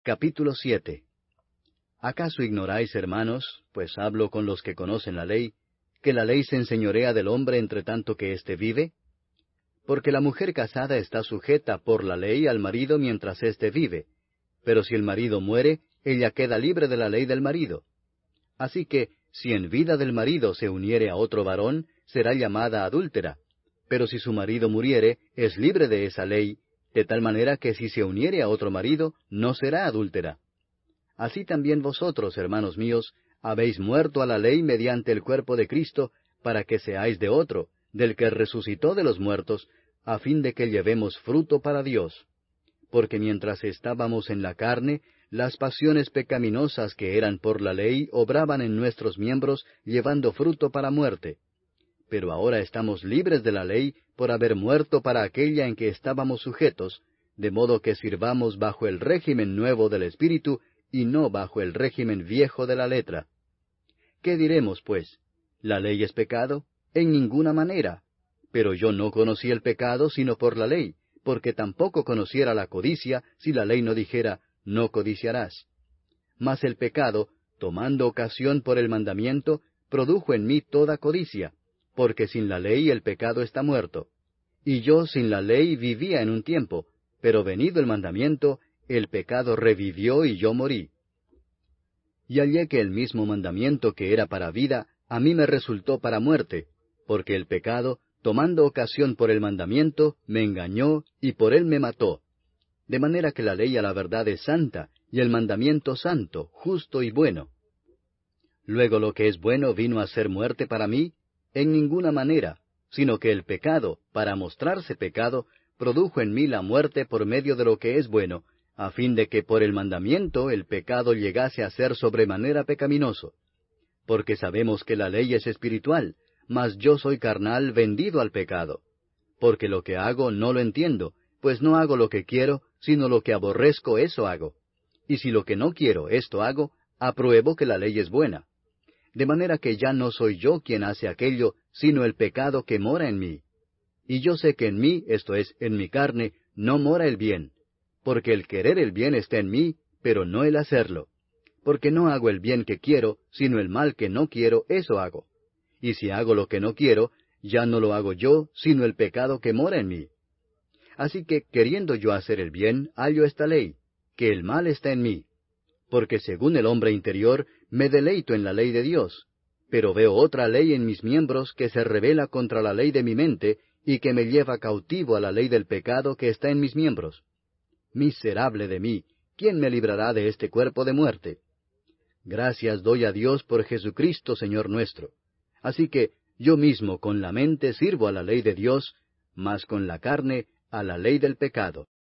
Capítulo 7. ¿Acaso ignoráis, hermanos, pues hablo con los que conocen la ley, que la ley se enseñorea del hombre entre tanto que éste vive? Porque la mujer casada está sujeta por la ley al marido mientras éste vive, pero si el marido muere, ella queda libre de la ley del marido. Así que, si en vida del marido se uniere a otro varón, será llamada adúltera, pero si su marido muriere, es libre de esa ley, de tal manera que si se uniere a otro marido, no será adúltera. Así también vosotros, hermanos míos, habéis muerto a la ley mediante el cuerpo de Cristo, para que seáis de otro, del que resucitó de los muertos, a fin de que llevemos fruto para Dios. Porque mientras estábamos en la carne, las pasiones pecaminosas que eran por la ley obraban en nuestros miembros, llevando fruto para muerte. Pero ahora estamos libres de la ley por haber muerto para aquella en que estábamos sujetos, de modo que sirvamos bajo el régimen nuevo del Espíritu, y no bajo el régimen viejo de la letra. ¿Qué diremos, pues? ¿La ley es pecado? En ninguna manera. Pero yo no conocí el pecado sino por la ley, porque tampoco conociera la codicia si la ley no dijera, no codiciarás. Mas el pecado, tomando ocasión por el mandamiento, produjo en mí toda codicia, porque sin la ley el pecado está muerto. Y yo sin la ley vivía en un tiempo, pero venido el mandamiento, el pecado revivió y yo morí. Y hallé que el mismo mandamiento que era para vida, a mí me resultó para muerte, porque el pecado, tomando ocasión por el mandamiento, me engañó y por él me mató. De manera que la ley a la verdad es santa, y el mandamiento santo, justo y bueno. Luego lo que es bueno vino a ser muerte para mí, en ninguna manera, sino que el pecado, para mostrarse pecado, produjo en mí la muerte por medio de lo que es bueno, a fin de que por el mandamiento el pecado llegase a ser sobremanera pecaminoso. Porque sabemos que la ley es espiritual, mas yo soy carnal vendido al pecado. Porque lo que hago no lo entiendo, pues no hago lo que quiero, sino lo que aborrezco eso hago. Y si lo que no quiero esto hago, apruebo que la ley es buena. De manera que ya no soy yo quien hace aquello, sino el pecado que mora en mí. Y yo sé que en mí, esto es, en mi carne, no mora el bien. Porque el querer el bien está en mí, pero no el hacerlo. Porque no hago el bien que quiero, sino el mal que no quiero, eso hago. Y si hago lo que no quiero, ya no lo hago yo, sino el pecado que mora en mí. Así que, queriendo yo hacer el bien, hallo esta ley, que el mal está en mí. Porque según el hombre interior, me deleito en la ley de Dios. Pero veo otra ley en mis miembros que se rebela contra la ley de mi mente, y que me lleva cautivo a la ley del pecado que está en mis miembros. Miserable de mí, ¿quién me librará de este cuerpo de muerte? Gracias doy a Dios por Jesucristo, Señor nuestro. Así que yo mismo con la mente sirvo a la ley de Dios, mas con la carne a la ley del pecado.